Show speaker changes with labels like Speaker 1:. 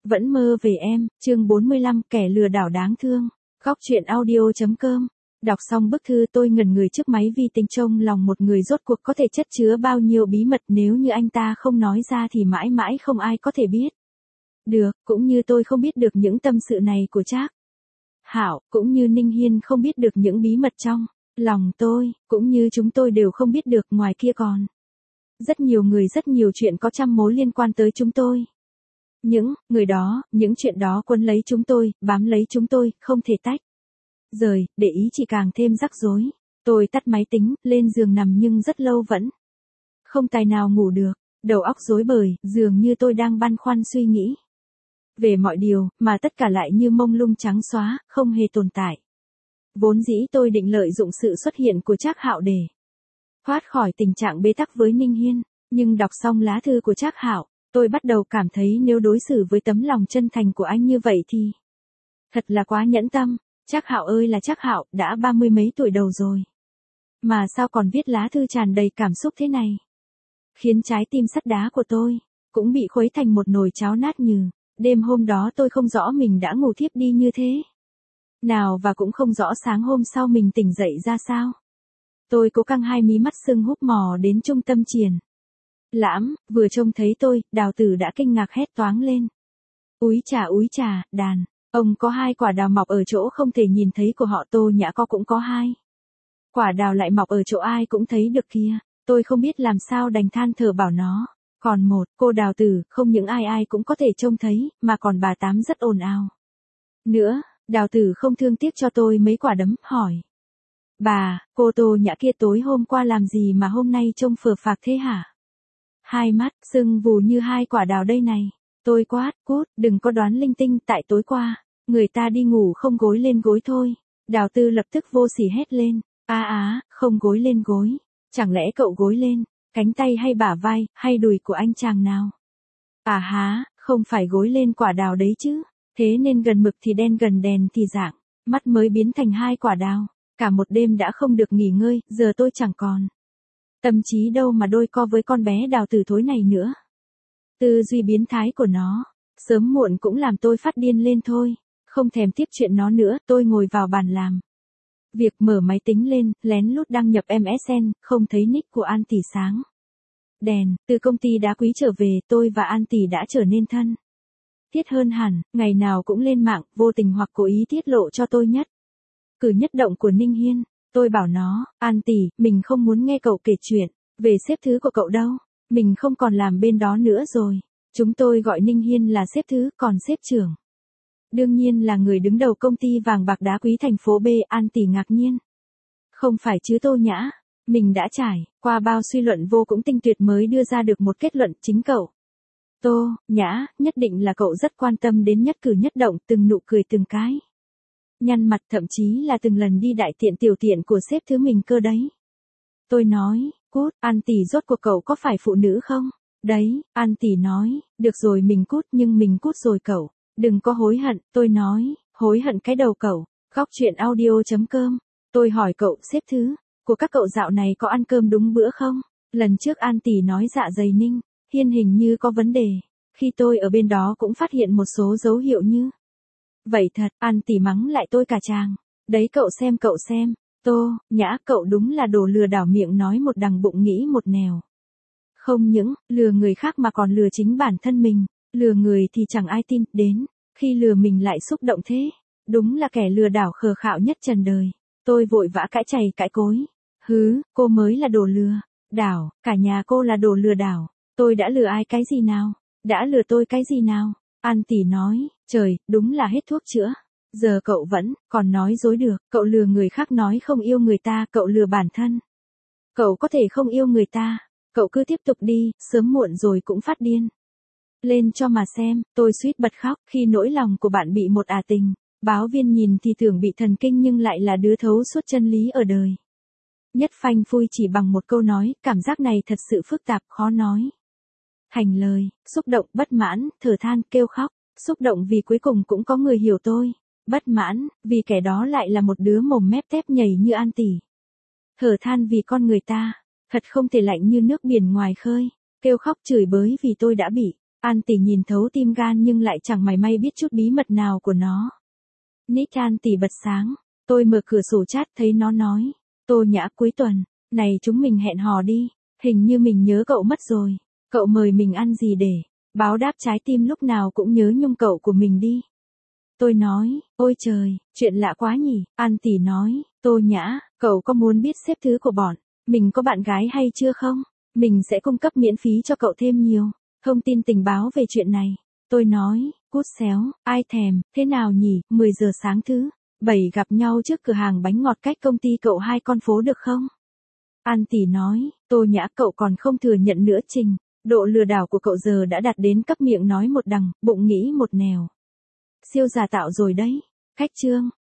Speaker 1: Vẫn mơ về em, chương 45, kẻ lừa đảo đáng thương. Góc truyện audio.com. Đọc xong bức thư tôi ngẩn người trước máy vi tính trông lòng một người rốt cuộc có thể chất chứa bao nhiêu bí mật nếu như anh ta không nói ra thì mãi mãi không ai có thể biết. Được, cũng như tôi không biết được những tâm sự này của Trác Hạo, cũng như Ninh Hiên không biết được những bí mật trong lòng tôi, cũng như chúng tôi đều không biết được ngoài kia còn rất nhiều người, rất nhiều chuyện có trăm mối liên quan tới chúng tôi. Những người đó, những chuyện đó quấn lấy chúng tôi, bám lấy chúng tôi, không thể tách rời, để ý chỉ càng thêm rắc rối. Tôi tắt máy tính, lên giường nằm nhưng rất lâu vẫn không tài nào ngủ được, đầu óc rối bời, dường như tôi đang băn khoăn suy nghĩ về mọi điều, mà tất cả lại như mông lung trắng xóa, không hề tồn tại. Vốn dĩ tôi định lợi dụng sự xuất hiện của Trác Hạo để thoát khỏi tình trạng bế tắc với Ninh Hiên, nhưng đọc xong lá thư của Trác Hạo, tôi bắt đầu cảm thấy nếu đối xử với tấm lòng chân thành của anh như vậy thì thật là quá nhẫn tâm. Trác Hạo ơi là Trác Hạo, đã 30 mấy tuổi đầu rồi mà sao còn viết lá thư tràn đầy cảm xúc thế này, khiến trái tim sắt đá của tôi cũng bị khuấy thành một nồi cháo nát nhừ. Đêm hôm đó tôi không rõ mình đã ngủ thiếp đi như thế nào và cũng không rõ sáng hôm sau mình tỉnh dậy ra sao. Tôi cố căng hai mí mắt sưng húp mò đến trung tâm triển lãm, vừa trông thấy tôi, Đào Tử đã kinh ngạc hét toáng lên. Úi chà, đàn, ông có 2 quả đào mọc ở chỗ không thể nhìn thấy của họ Tô Nhã Co cũng có 2 quả đào lại mọc ở chỗ ai cũng thấy được kia. Tôi không biết làm sao đành than thở bảo nó. Còn một, cô Đào Tử, không những ai cũng có thể trông thấy, mà còn bà Tám rất ồn ào nữa. Đào Tử không thương tiếc cho tôi mấy quả đấm, hỏi. Bà, cô Tô Nhã kia tối hôm qua làm gì mà hôm nay trông phờ phạc thế hả? 2 mắt, sưng vù như 2 quả đào đây này. Tôi quát, cút, đừng có đoán linh tinh, tại tối qua người ta đi ngủ không gối lên gối thôi. Đào Tư lập tức vô sỉ hét lên. Không gối lên gối. Chẳng lẽ cậu gối lên cánh tay hay bả vai, hay đùi của anh chàng nào? Không phải gối lên quả đào đấy chứ. Thế nên gần mực thì đen, gần đèn thì rạng, mắt mới biến thành 2 quả đào. Cả một đêm đã không được nghỉ ngơi, giờ tôi chẳng còn tâm trí đâu mà đôi co với con bé Đào Tử thối này nữa. Tư duy biến thái của nó, sớm muộn cũng làm tôi phát điên lên thôi. Không thèm tiếp chuyện nó nữa, tôi ngồi vào bàn làm việc, mở máy tính lên, lén lút đăng nhập MSN, không thấy nick của An Tỷ sáng đèn. Từ công ty đá quý trở về, tôi và An Tỷ đã trở nên thân thiết hơn hẳn, ngày nào cũng lên mạng, vô tình hoặc cố ý tiết lộ cho tôi nhất cử nhất động của Ninh Hiên. Tôi bảo nó, An Tỷ, mình không muốn nghe cậu kể chuyện về sếp thứ của cậu đâu, mình không còn làm bên đó nữa rồi. Chúng tôi gọi Ninh Hiên là sếp thứ, còn sếp trưởng đương nhiên là người đứng đầu công ty vàng bạc đá quý thành phố B. An Tỷ ngạc nhiên. Không phải chứ Tô Nhã, mình đã trải qua bao suy luận vô cùng tinh tuyệt mới đưa ra được một kết luận. Chính cậu, Tô Nhã, nhất định là cậu rất quan tâm đến nhất cử nhất động, từng nụ cười, từng cái nhăn mặt, thậm chí là từng lần đi đại tiện tiểu tiện của sếp thứ mình cơ đấy. Tôi nói, cút. An Tỷ, rốt cuộc cậu có phải phụ nữ không? Đấy, An Tỷ nói, được rồi mình cút, nhưng mình cút rồi cậu đừng có hối hận. Tôi nói, hối hận cái đầu cậu. Góc truyện audio.com. Tôi hỏi cậu, sếp thứ của các cậu dạo này có ăn cơm đúng bữa không? Lần trước An Tỷ nói dạ dày Ninh Hiên hình như có vấn đề. Khi tôi ở bên đó cũng phát hiện một số dấu hiệu như vậy thật. An Tỷ mắng lại tôi cả tràng. Đấy cậu xem. Tô Nhã, cậu đúng là đồ lừa đảo, miệng nói một đằng bụng nghĩ một nẻo. Không những lừa người khác mà còn lừa chính bản thân mình. Lừa người thì chẳng ai tin, đến khi lừa mình lại xúc động thế. Đúng là kẻ lừa đảo khờ khạo nhất trần đời. Tôi vội vã cãi chày cãi cối. Cô mới là đồ lừa đảo, cả nhà cô là đồ lừa đảo. Tôi đã lừa ai cái gì nào? Đã lừa tôi cái gì nào? An Tỷ nói, trời, đúng là hết thuốc chữa. Giờ cậu vẫn còn nói dối được. Cậu lừa người khác nói không yêu người ta, cậu lừa bản thân. Cậu có thể không yêu người ta. Cậu cứ tiếp tục đi, sớm muộn rồi cũng phát điên lên cho mà xem. Tôi suýt bật khóc khi nỗi lòng của bạn bị một tình báo viên nhìn thì tưởng bị thần kinh nhưng lại là đứa thấu suốt chân lý ở đời nhất, phanh phui chỉ bằng một câu nói. Cảm giác này thật sự phức tạp, khó nói thành lời. Xúc động, bất mãn, thở than, kêu khóc. Xúc động vì cuối cùng cũng có người hiểu tôi. Bất mãn, vì kẻ đó lại là một đứa mồm mép tép nhầy như An Tỷ. Thở than vì con người ta thật không thể lạnh như nước biển ngoài khơi. Kêu khóc chửi bới vì tôi đã bị An tỷ nhìn thấu tim gan nhưng lại chẳng mảy may biết chút bí mật nào của nó. Nick An tỷ bật sáng. Tôi mở cửa sổ chat thấy nó nói. Tô Nhã cuối tuần, này chúng mình hẹn hò đi. Hình như mình nhớ cậu mất rồi. Cậu mời mình ăn gì để báo đáp trái tim lúc nào cũng nhớ nhung cậu của mình đi. Tôi nói, ôi trời, chuyện lạ quá nhỉ. An tỷ nói, Tô Nhã, cậu có muốn biết xếp thứ của bọn mình có bạn gái hay chưa không? Mình sẽ cung cấp miễn phí cho cậu thêm nhiều thông tin tình báo về chuyện này. Tôi nói, cút xéo, ai thèm, thế nào nhỉ, 10 giờ sáng thứ 7 gặp nhau trước cửa hàng bánh ngọt cách công ty cậu 2 con phố được không? An tỷ nói, Tô Nhã cậu còn không thừa nhận nữa Trình. Độ lừa đảo của cậu giờ đã đạt đến cấp miệng nói một đằng, bụng nghĩ một nẻo. Siêu giả tạo rồi đấy. Khách trương.